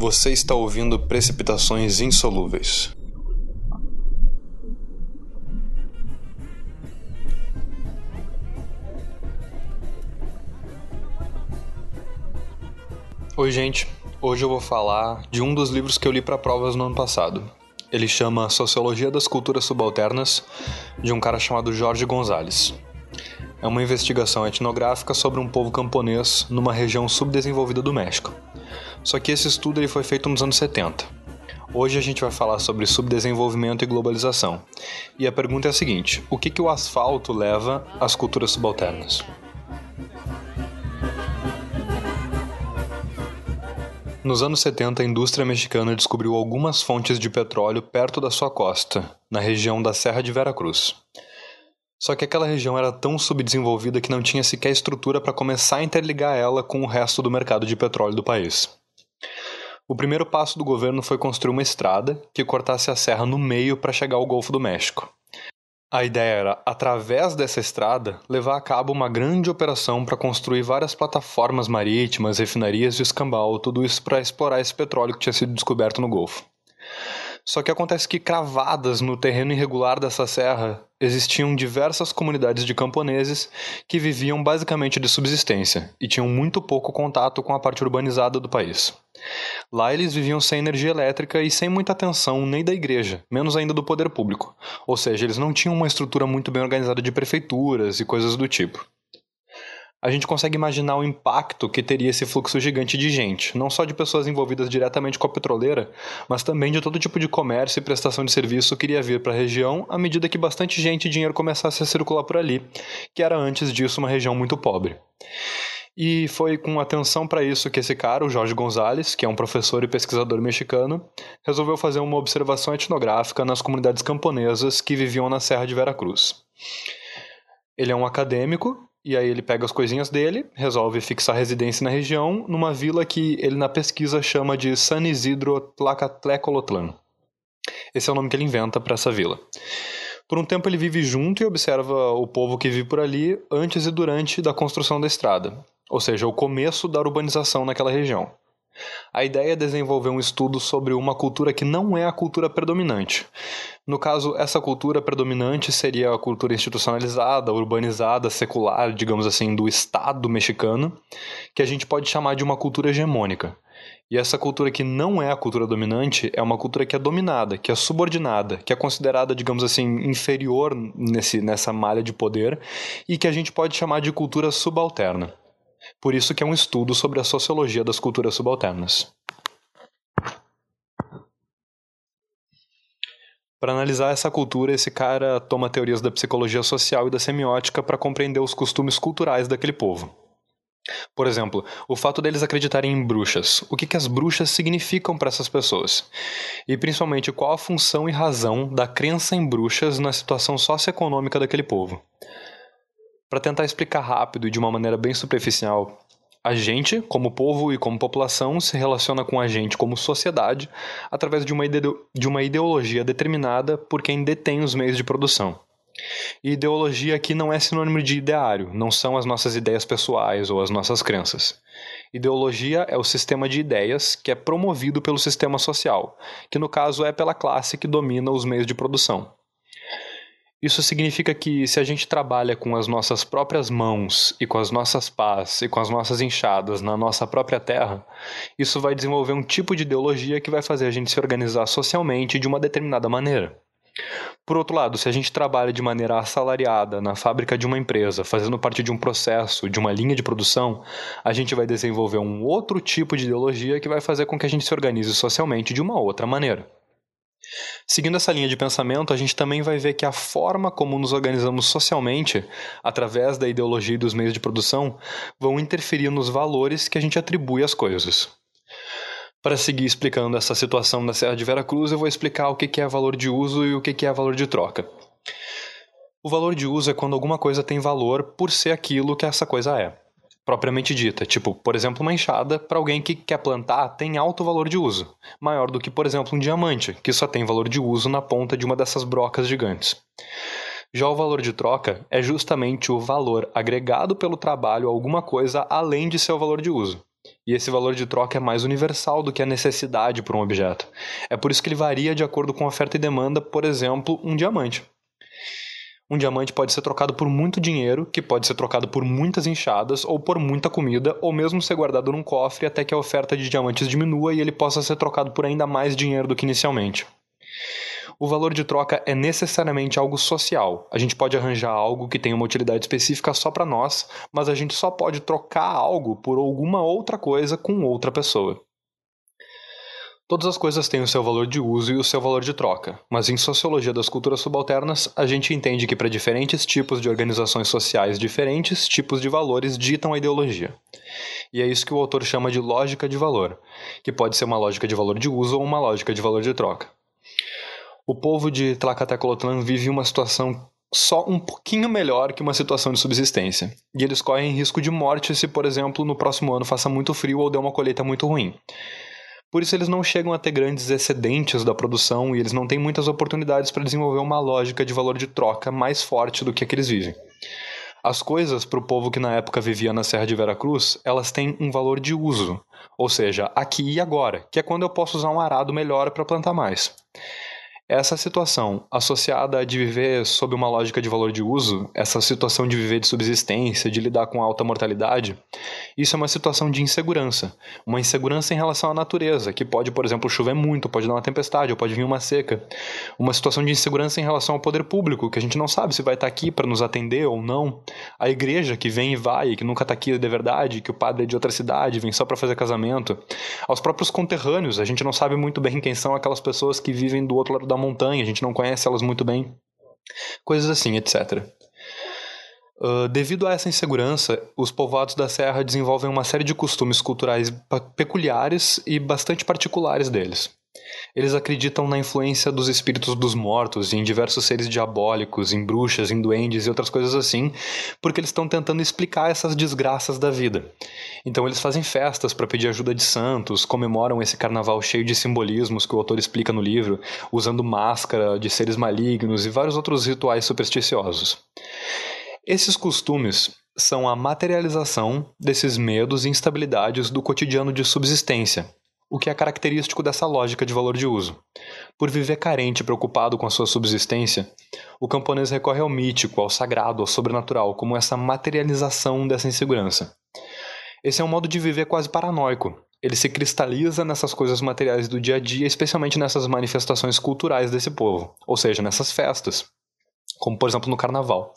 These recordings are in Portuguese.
Você está ouvindo Precipitações Insolúveis. Oi, gente. Hoje eu vou falar de um dos livros que eu li para provas no ano passado. Ele chama Sociologia das Culturas Subalternas, de um cara chamado Jorge Gonzalez. É uma investigação etnográfica sobre um povo camponês numa região subdesenvolvida do México. Só que esse estudo ele foi feito nos anos 70. Hoje a gente vai falar sobre subdesenvolvimento e globalização. E a pergunta é a seguinte: o que o asfalto leva às culturas subalternas? Nos anos 70, a indústria mexicana descobriu algumas fontes de petróleo perto da sua costa, na região da Serra de Veracruz. Só que aquela região era tão subdesenvolvida que não tinha sequer estrutura para começar a interligar ela com o resto do mercado de petróleo do país. O primeiro passo do governo foi construir uma estrada que cortasse a serra no meio para chegar ao Golfo do México. A ideia era, através dessa estrada, levar a cabo uma grande operação para construir várias plataformas marítimas, refinarias e escambau, tudo isso para explorar esse petróleo que tinha sido descoberto no Golfo. Só que acontece que, cravadas no terreno irregular dessa serra, existiam diversas comunidades de camponeses que viviam basicamente de subsistência e tinham muito pouco contato com a parte urbanizada do país. Lá eles viviam sem energia elétrica e sem muita atenção nem da igreja, menos ainda do poder público. Ou seja, eles não tinham uma estrutura muito bem organizada de prefeituras e coisas do tipo. A gente consegue imaginar o impacto que teria esse fluxo gigante de gente, não só de pessoas envolvidas diretamente com a petroleira, mas também de todo tipo de comércio e prestação de serviço que iria vir para a região à medida que bastante gente e dinheiro começasse a circular por ali, que era antes disso uma região muito pobre. E foi com atenção para isso que esse cara, o Jorge Gonzalez, que é um professor e pesquisador mexicano, resolveu fazer uma observação etnográfica nas comunidades camponesas que viviam na Serra de Veracruz. Ele é um acadêmico, e aí ele pega as coisinhas dele, resolve fixar residência na região, numa vila que ele na pesquisa chama de San Isidro Tlacatlecolotlan. Esse é o nome que ele inventa para essa vila. Por um tempo ele vive junto e observa o povo que vive por ali antes e durante da construção da estrada, ou seja, o começo da urbanização naquela região. A ideia é desenvolver um estudo sobre uma cultura que não é a cultura predominante. No caso, essa cultura predominante seria a cultura institucionalizada, urbanizada, secular, digamos assim, do Estado mexicano, que a gente pode chamar de uma cultura hegemônica. E essa cultura que não é a cultura dominante é uma cultura que é dominada, que é subordinada, que é considerada, digamos assim, inferior nessa malha de poder e que a gente pode chamar de cultura subalterna. Por isso que é um estudo sobre a sociologia das culturas subalternas. Para analisar essa cultura, esse cara toma teorias da psicologia social e da semiótica para compreender os costumes culturais daquele povo. Por exemplo, o fato deles acreditarem em bruxas. O que as bruxas significam para essas pessoas? E principalmente, qual a função e razão da crença em bruxas na situação socioeconômica daquele povo? Para tentar explicar rápido e de uma maneira bem superficial, a gente, como povo e como população, se relaciona com a gente como sociedade através de uma ideologia determinada por quem detém os meios de produção. E ideologia aqui não é sinônimo de ideário, não são as nossas ideias pessoais ou as nossas crenças. Ideologia é o sistema de ideias que é promovido pelo sistema social, que no caso é pela classe que domina os meios de produção. Isso significa que se a gente trabalha com as nossas próprias mãos e com as nossas pás e com as nossas enxadas na nossa própria terra, isso vai desenvolver um tipo de ideologia que vai fazer a gente se organizar socialmente de uma determinada maneira. Por outro lado, se a gente trabalha de maneira assalariada na fábrica de uma empresa, fazendo parte de um processo, de uma linha de produção, a gente vai desenvolver um outro tipo de ideologia que vai fazer com que a gente se organize socialmente de uma outra maneira. Seguindo essa linha de pensamento, a gente também vai ver que a forma como nos organizamos socialmente, através da ideologia e dos meios de produção, vão interferir nos valores que a gente atribui às coisas. Para seguir explicando essa situação na Serra de Veracruz, eu vou explicar o que é valor de uso e o que é valor de troca. O valor de uso é quando alguma coisa tem valor por ser aquilo que essa coisa é, propriamente dita. Tipo, por exemplo, uma enxada, para alguém que quer plantar, tem alto valor de uso, maior do que, por exemplo, um diamante, que só tem valor de uso na ponta de uma dessas brocas gigantes. Já o valor de troca é justamente o valor agregado pelo trabalho a alguma coisa além de seu valor de uso. e esse valor de troca é mais universal do que a necessidade por um objeto. É por isso que ele varia de acordo com oferta e demanda, por exemplo, um diamante. Um diamante pode ser trocado por muito dinheiro, que pode ser trocado por muitas enxadas, ou por muita comida, ou mesmo ser guardado num cofre até que a oferta de diamantes diminua e ele possa ser trocado por ainda mais dinheiro do que inicialmente. O valor de troca é necessariamente algo social. A gente pode arranjar algo que tenha uma utilidade específica só para nós, mas a gente só pode trocar algo por alguma outra coisa com outra pessoa. Todas as coisas têm o seu valor de uso e o seu valor de troca, mas em Sociologia das Culturas Subalternas, a gente entende que para diferentes tipos de organizações sociais, diferentes tipos de valores ditam a ideologia. E é isso que o autor chama de lógica de valor, que pode ser uma lógica de valor de uso ou uma lógica de valor de troca. O povo de Tlacatecolotlan vive uma situação só um pouquinho melhor que uma situação de subsistência, e eles correm risco de morte se, por exemplo, no próximo ano faça muito frio ou dê uma colheita muito ruim. Por isso eles não chegam a ter grandes excedentes da produção e eles não têm muitas oportunidades para desenvolver uma lógica de valor de troca mais forte do que a que eles vivem. As coisas, para o povo que na época vivia na Serra de Veracruz, elas têm um valor de uso, ou seja, aqui e agora, que é quando eu posso usar um arado melhor para plantar mais. Essa situação, associada a de viver sob uma lógica de valor de uso, essa situação de viver de subsistência, de lidar com alta mortalidade, isso é uma situação de insegurança. Uma insegurança em relação à natureza, que pode, por exemplo, chover muito, pode dar uma tempestade, ou pode vir uma seca. Uma situação de insegurança em relação ao poder público, que a gente não sabe se vai estar aqui para nos atender ou não. A igreja que vem e vai, que nunca está aqui de verdade, que o padre é de outra cidade, vem só para fazer casamento. Aos próprios conterrâneos, a gente não sabe muito bem quem são aquelas pessoas que vivem do outro lado da montanha, a gente não conhece elas muito bem, coisas assim, etc. Devido a essa insegurança, os povoados da Serra desenvolvem uma série de costumes culturais peculiares e bastante particulares deles. Eles acreditam na influência dos espíritos dos mortos, em diversos seres diabólicos, em bruxas, em duendes e outras coisas assim, porque eles estão tentando explicar essas desgraças da vida. Então eles fazem festas para pedir ajuda de santos, comemoram esse carnaval cheio de simbolismos que o autor explica no livro, usando máscara de seres malignos e vários outros rituais supersticiosos. Esses costumes são a materialização desses medos e instabilidades do cotidiano de subsistência, o que é característico dessa lógica de valor de uso. Por viver carente e preocupado com a sua subsistência, o camponês recorre ao mítico, ao sagrado, ao sobrenatural, como essa materialização dessa insegurança. Esse é um modo de viver quase paranoico. Ele se cristaliza nessas coisas materiais do dia a dia, especialmente nessas manifestações culturais desse povo, ou seja, nessas festas, como por exemplo no carnaval.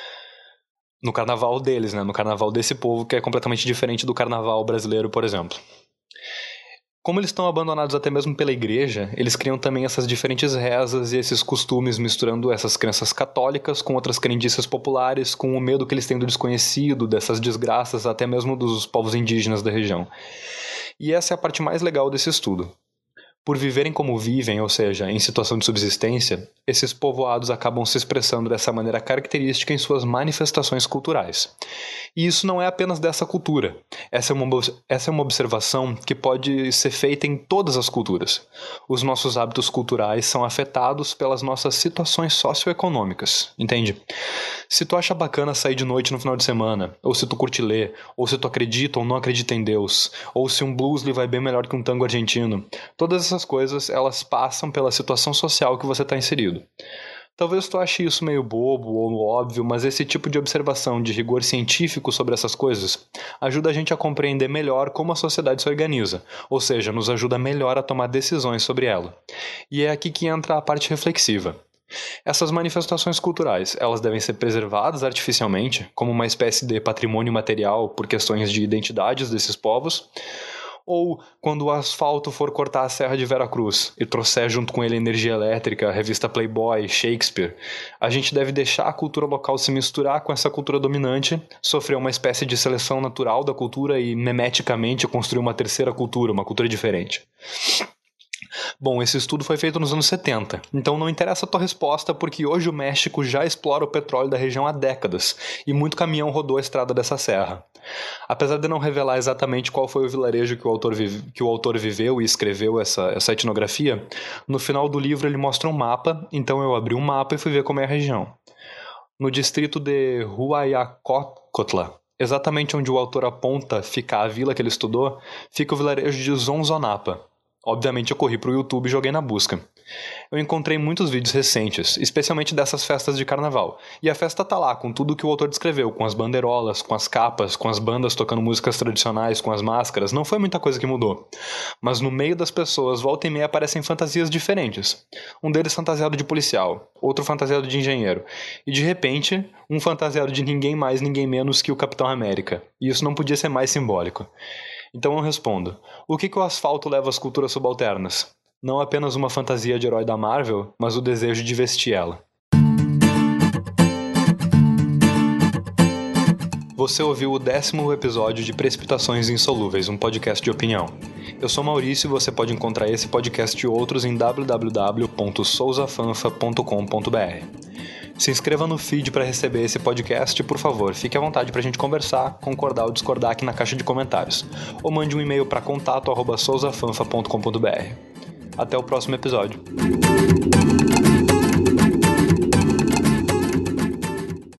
No carnaval deles, né? No carnaval desse povo, que é completamente diferente do carnaval brasileiro, por exemplo. Como eles estão abandonados até mesmo pela igreja, eles criam também essas diferentes rezas e esses costumes, misturando essas crenças católicas com outras crendices populares, com o medo que eles têm do desconhecido, dessas desgraças, até mesmo dos povos indígenas da região. E essa é a parte mais legal desse estudo. Por viverem como vivem, ou seja, em situação de subsistência, esses povoados acabam se expressando dessa maneira característica em suas manifestações culturais. E isso não é apenas dessa cultura. Essa é uma observação que pode ser feita em todas as culturas. Os nossos hábitos culturais são afetados pelas nossas situações socioeconômicas, entende? Se tu acha bacana sair de noite no final de semana, ou se tu curte ler, ou se tu acredita ou não acredita em Deus, ou se um blues lhe vai bem melhor que um tango argentino, todas essas coisas, elas passam pela situação social que você está inserido. Talvez tu ache isso meio bobo ou óbvio, mas esse tipo de observação de rigor científico sobre essas coisas ajuda a gente a compreender melhor como a sociedade se organiza, ou seja, nos ajuda melhor a tomar decisões sobre ela. E é aqui que entra a parte reflexiva. Essas manifestações culturais, elas devem ser preservadas artificialmente, como uma espécie de patrimônio material por questões de identidades desses povos, ou quando o asfalto for cortar a Serra de Veracruz e trouxer junto com ele energia elétrica, a revista Playboy, Shakespeare, a gente deve deixar a cultura local se misturar com essa cultura dominante, sofrer uma espécie de seleção natural da cultura e memeticamente construir uma terceira cultura, uma cultura diferente. Bom, esse estudo foi feito nos anos 70, então não interessa a tua resposta porque hoje o México já explora o petróleo da região há décadas e muito caminhão rodou a estrada dessa serra. Apesar de não revelar exatamente qual foi o vilarejo que o autor viveu e escreveu essa etnografia, no final do livro ele mostra um mapa, então eu abri um mapa e fui ver como é a região. No distrito de Huayacocotla, exatamente onde o autor aponta ficar a vila que ele estudou, fica o vilarejo de Zonzonapa. Obviamente eu corri pro YouTube e joguei na busca. Eu encontrei muitos vídeos recentes, especialmente dessas festas de carnaval. E a festa tá lá, com tudo que o autor descreveu, com as bandeirolas, com as capas, com as bandas tocando músicas tradicionais, com as máscaras. Não foi muita coisa que mudou. Mas no meio das pessoas, volta e meia aparecem fantasias diferentes. Um deles fantasiado de policial, outro fantasiado de engenheiro. E de repente, um fantasiado de ninguém mais, ninguém menos que o Capitão América. E isso não podia ser mais simbólico. Então eu respondo, o que o asfalto leva às culturas subalternas? Não apenas uma fantasia de herói da Marvel, mas o desejo de vestir ela. Você ouviu o 10º episódio de Precipitações Insolúveis, um podcast de opinião. Eu sou Maurício e você pode encontrar esse podcast e outros em www.souzafanfa.com.br. Se inscreva no feed para receber esse podcast e, por favor, fique à vontade para a gente conversar, concordar ou discordar aqui na caixa de comentários. Ou mande um e-mail para contato@souzafanfa.com.br. Até o próximo episódio.